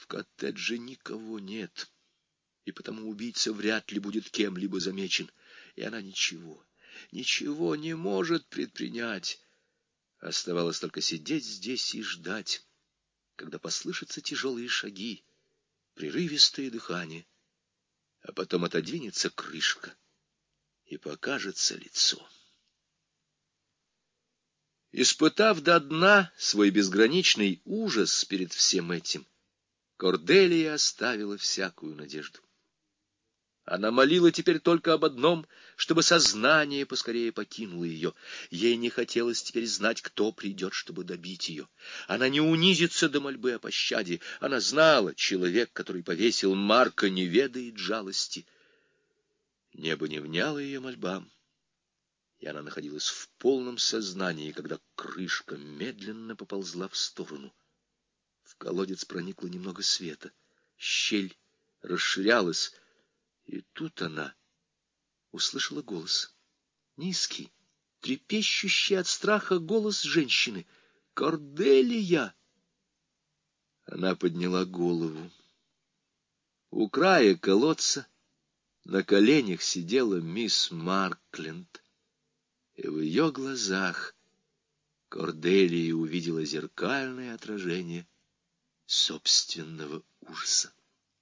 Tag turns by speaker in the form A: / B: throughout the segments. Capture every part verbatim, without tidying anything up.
A: коттедже никого нет, и потому убийца вряд ли будет кем-либо замечен, и она ничего, ничего не может предпринять. Оставалось только сидеть здесь и ждать, когда послышатся тяжелые шаги, прерывистое дыхание, а потом отодвинется крышка, и покажется лицо. Испытав до дна свой безграничный ужас перед всем этим, Корделия оставила всякую надежду. Она молила теперь только об одном, чтобы сознание поскорее покинуло ее. Ей не хотелось теперь знать, кто придет, чтобы добить ее. Она не унизится до мольбы о пощаде. Она знала, человек, который повесил Марка, не ведает жалости. Небо не вняло ее мольбам, и она находилась в полном сознании, когда крышка медленно поползла в сторону. В колодец проникло немного света, щель расширялась, и тут она услышала голос. Низкий, трепещущий от страха голос женщины. «Корделия!» Она подняла голову. У края колодца на коленях сидела мисс Маркленд, и в ее глазах Корделия увидела зеркальное отражение собственного ужаса.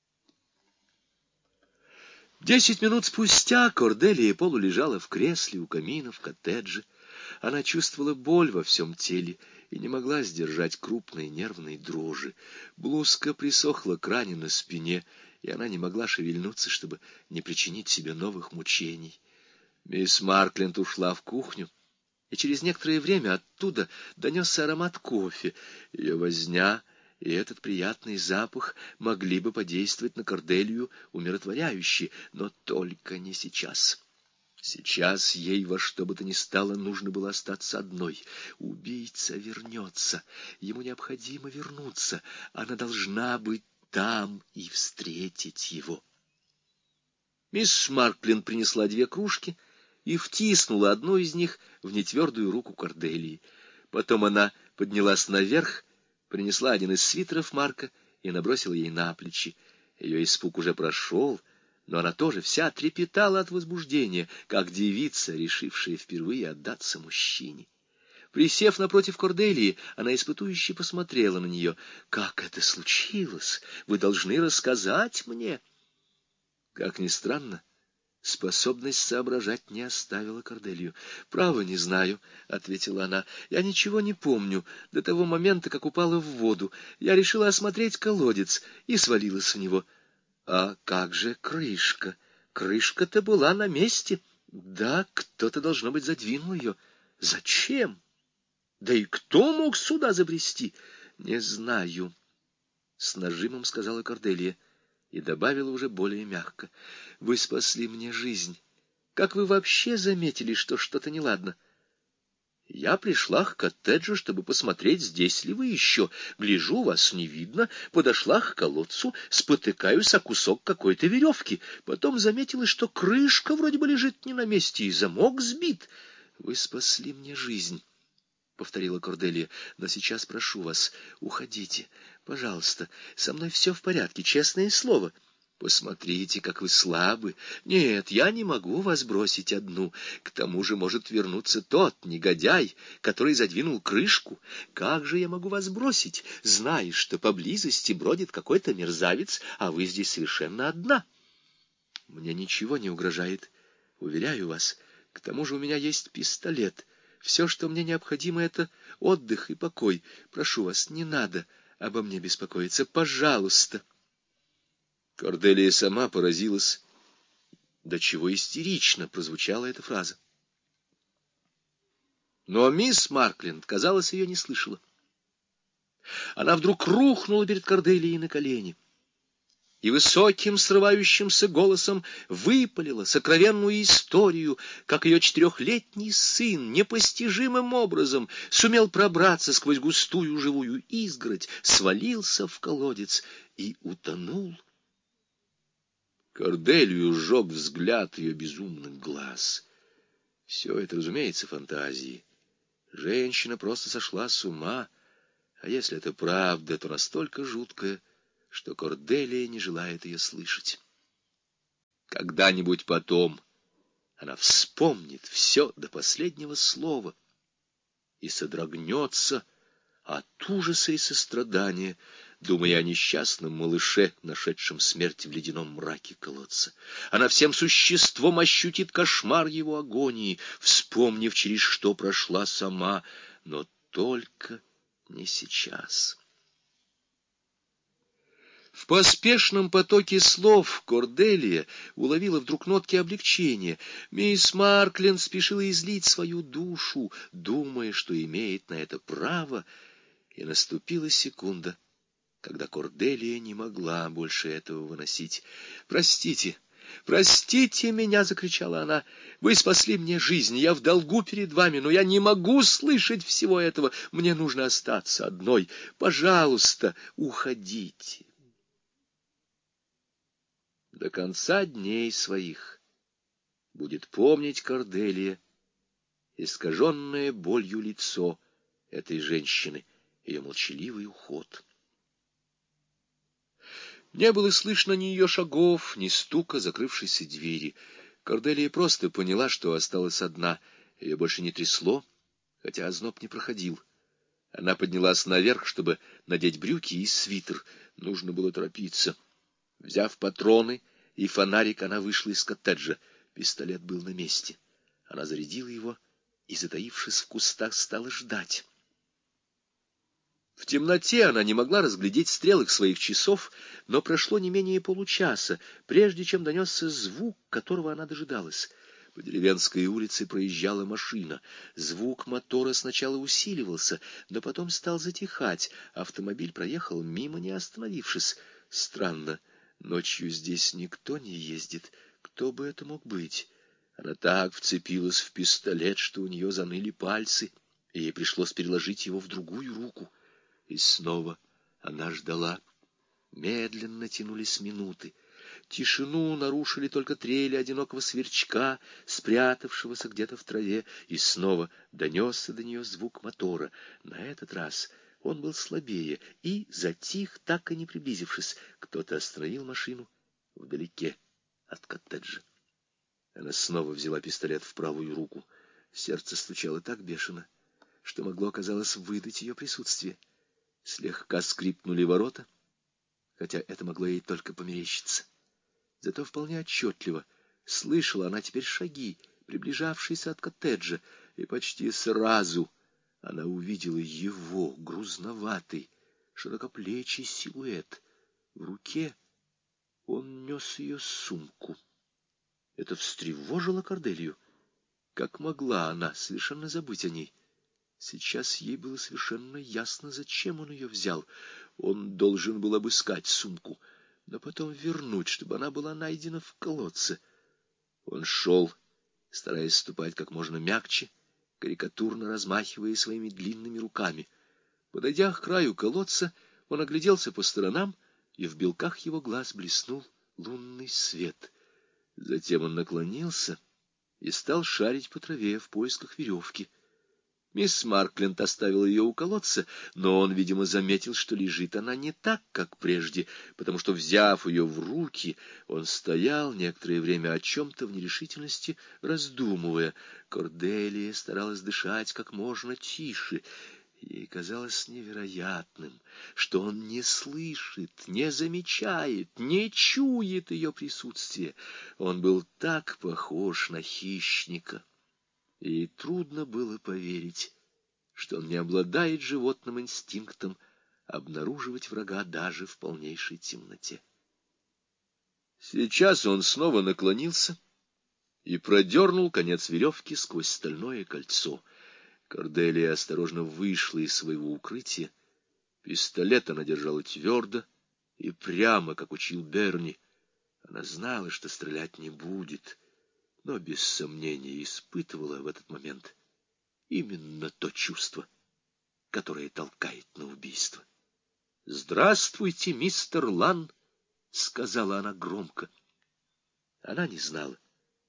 A: Десять минут спустя Корделия полулежала в кресле у камина в коттедже. Она чувствовала боль во всем теле и не могла сдержать крупной нервной дрожи. Блузка присохла к ране на спине, и она не могла шевельнуться, чтобы не причинить себе новых мучений. Мисс Маркленд ушла в кухню, и через некоторое время оттуда донесся аромат кофе. Ее возня и этот приятный запах могли бы подействовать на Корделию умиротворяюще, но только не сейчас. Сейчас ей во что бы то ни стало нужно было остаться одной. Убийца вернется, ему необходимо вернуться, она должна быть там и встретить его. Мисс Маркленд принесла две кружки и втиснула одну из них в нетвердую руку Корделии. Потом она поднялась наверх, принесла один из свитеров Марка и набросила ей на плечи. Ее испуг уже прошел, но она тоже вся трепетала от возбуждения, как девица, решившая впервые отдаться мужчине. Присев напротив Корделии, она испытующе посмотрела на нее. «Как это случилось? Вы должны рассказать мне». Как ни странно, способность соображать не оставила Корделию. «Право, не знаю», — ответила она. «Я ничего не помню до того момента, как упала в воду. Я решила осмотреть колодец и свалилась в него». «А как же крышка? Крышка-то была на месте». «Да, кто-то, должно быть, задвинул ее». «Зачем? Да и кто мог сюда забрести?» «Не знаю», — с нажимом сказала Корделия и добавила уже более мягко. «Вы спасли мне жизнь. Как вы вообще заметили, что что-то неладно?» «Я пришла к коттеджу, чтобы посмотреть, здесь ли вы еще. Гляжу, вас не видно. Подошла к колодцу, спотыкаюсь о кусок какой-то веревки. Потом заметила, что крышка вроде бы лежит не на месте, и замок сбит. Вы спасли мне жизнь», — повторила Корделия. «Но сейчас прошу вас, уходите, пожалуйста. Со мной все в порядке, честное слово». «Посмотрите, как вы слабы. Нет, я не могу вас бросить одну. К тому же может вернуться тот негодяй, который задвинул крышку. Как же я могу вас бросить, зная, что поблизости бродит какой-то мерзавец, а вы здесь совершенно одна?» «Мне ничего не угрожает, уверяю вас. К тому же у меня есть пистолет. Все, что мне необходимо, — это отдых и покой. Прошу вас, не надо обо мне беспокоиться. Пожалуйста». Корделия сама поразилась, до чего истерично прозвучала эта фраза. Но мисс Маркленд, казалось, ее не слышала. Она вдруг рухнула перед Корделией на колени и высоким срывающимся голосом выпалила сокровенную историю, как ее четырехлетний сын непостижимым образом сумел пробраться сквозь густую живую изгородь, свалился в колодец и утонул. Корделию сжег взгляд ее безумных глаз. Все это, разумеется, фантазии. Женщина просто сошла с ума, а если это правда, то настолько жуткая, что Корделия не желает ее слышать. Когда-нибудь потом она вспомнит все до последнего слова и содрогнется от ужаса и сострадания, думая о несчастном малыше, нашедшем смерть в ледяном мраке колодца. Она всем существом ощутит кошмар его агонии, вспомнив, через что прошла сама, но только не сейчас. В поспешном потоке слов Корделия уловила вдруг нотки облегчения. Мисс Марклин спешила излить свою душу, думая, что имеет на это право, и наступила секунда, когда Корделия не могла больше этого выносить. «Простите, простите меня!» — закричала она. «Вы спасли мне жизнь, я в долгу перед вами, но я не могу слышать всего этого. Мне нужно остаться одной. Пожалуйста, уходите!» До конца дней своих будет помнить Корделия искаженное болью лицо этой женщины, ее молчаливый уход. Не было слышно ни ее шагов, ни стука закрывшейся двери. Корделия просто поняла, что осталась одна. Ее больше не трясло, хотя озноб не проходил. Она поднялась наверх, чтобы надеть брюки и свитер. Нужно было торопиться. Взяв патроны и фонарик, она вышла из коттеджа. Пистолет был на месте. Она зарядила его и, затаившись в кустах, стала ждать. В темноте она не могла разглядеть стрелок своих часов, но прошло не менее получаса, прежде чем донесся звук, которого она дожидалась. По деревенской улице проезжала машина. Звук мотора сначала усиливался, но потом стал затихать. Автомобиль проехал мимо, не остановившись. Странно, ночью здесь никто не ездит. Кто бы это мог быть? Она так вцепилась в пистолет, что у нее заныли пальцы, и ей пришлось переложить его в другую руку. И снова она ждала. Медленно тянулись минуты. Тишину нарушили только трели одинокого сверчка, спрятавшегося где-то в траве, и снова донесся до нее звук мотора. На этот раз он был слабее и затих, так и не приблизившись. Кто-то остановил машину вдалеке от коттеджа. Она снова взяла пистолет в правую руку. Сердце стучало так бешено, что могло, казалось, выдать ее присутствие. Слегка скрипнули ворота, хотя это могло ей только померещиться. Зато вполне отчетливо слышала она теперь шаги, приближавшиеся от коттеджа, и почти сразу она увидела его, грузноватый, широкоплечий силуэт. В руке он нес ее сумку. Это встревожило Корделию. Как могла она совершенно забыть о ней? Сейчас ей было совершенно ясно, зачем он ее взял. Он должен был обыскать сумку, но потом вернуть, чтобы она была найдена в колодце. Он шел, стараясь ступать как можно мягче, карикатурно размахивая своими длинными руками. Подойдя к краю колодца, он огляделся по сторонам, и в белках его глаз блеснул лунный свет. Затем он наклонился и стал шарить по траве в поисках веревки. Мисс Маркленд оставила ее у колодца, но он, видимо, заметил, что лежит она не так, как прежде, потому что, взяв ее в руки, он стоял некоторое время о чем-то в нерешительности, раздумывая. Корделия старалась дышать как можно тише. Ей казалось невероятным, что он не слышит, не замечает, не чует ее присутствие. Он был так похож на хищника. И трудно было поверить, что он не обладает животным инстинктом обнаруживать врага даже в полнейшей темноте. Сейчас он снова наклонился и продернул конец веревки сквозь стальное кольцо. Корделия осторожно вышла из своего укрытия. Пистолет она держала твердо и прямо, как учил Берни. Она знала, что стрелять не будет, но без сомнения испытывала в этот момент именно то чувство, которое толкает на убийство. «Здравствуйте, мистер Лан!» — сказала она громко. Она не знала,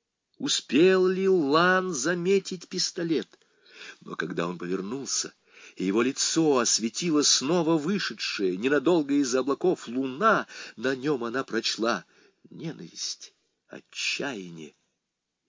A: успел ли Лан заметить пистолет, но когда он повернулся и его лицо осветила снова вышедшая ненадолго из-за облаков луна. На нем она прочла ненависть, отчаяние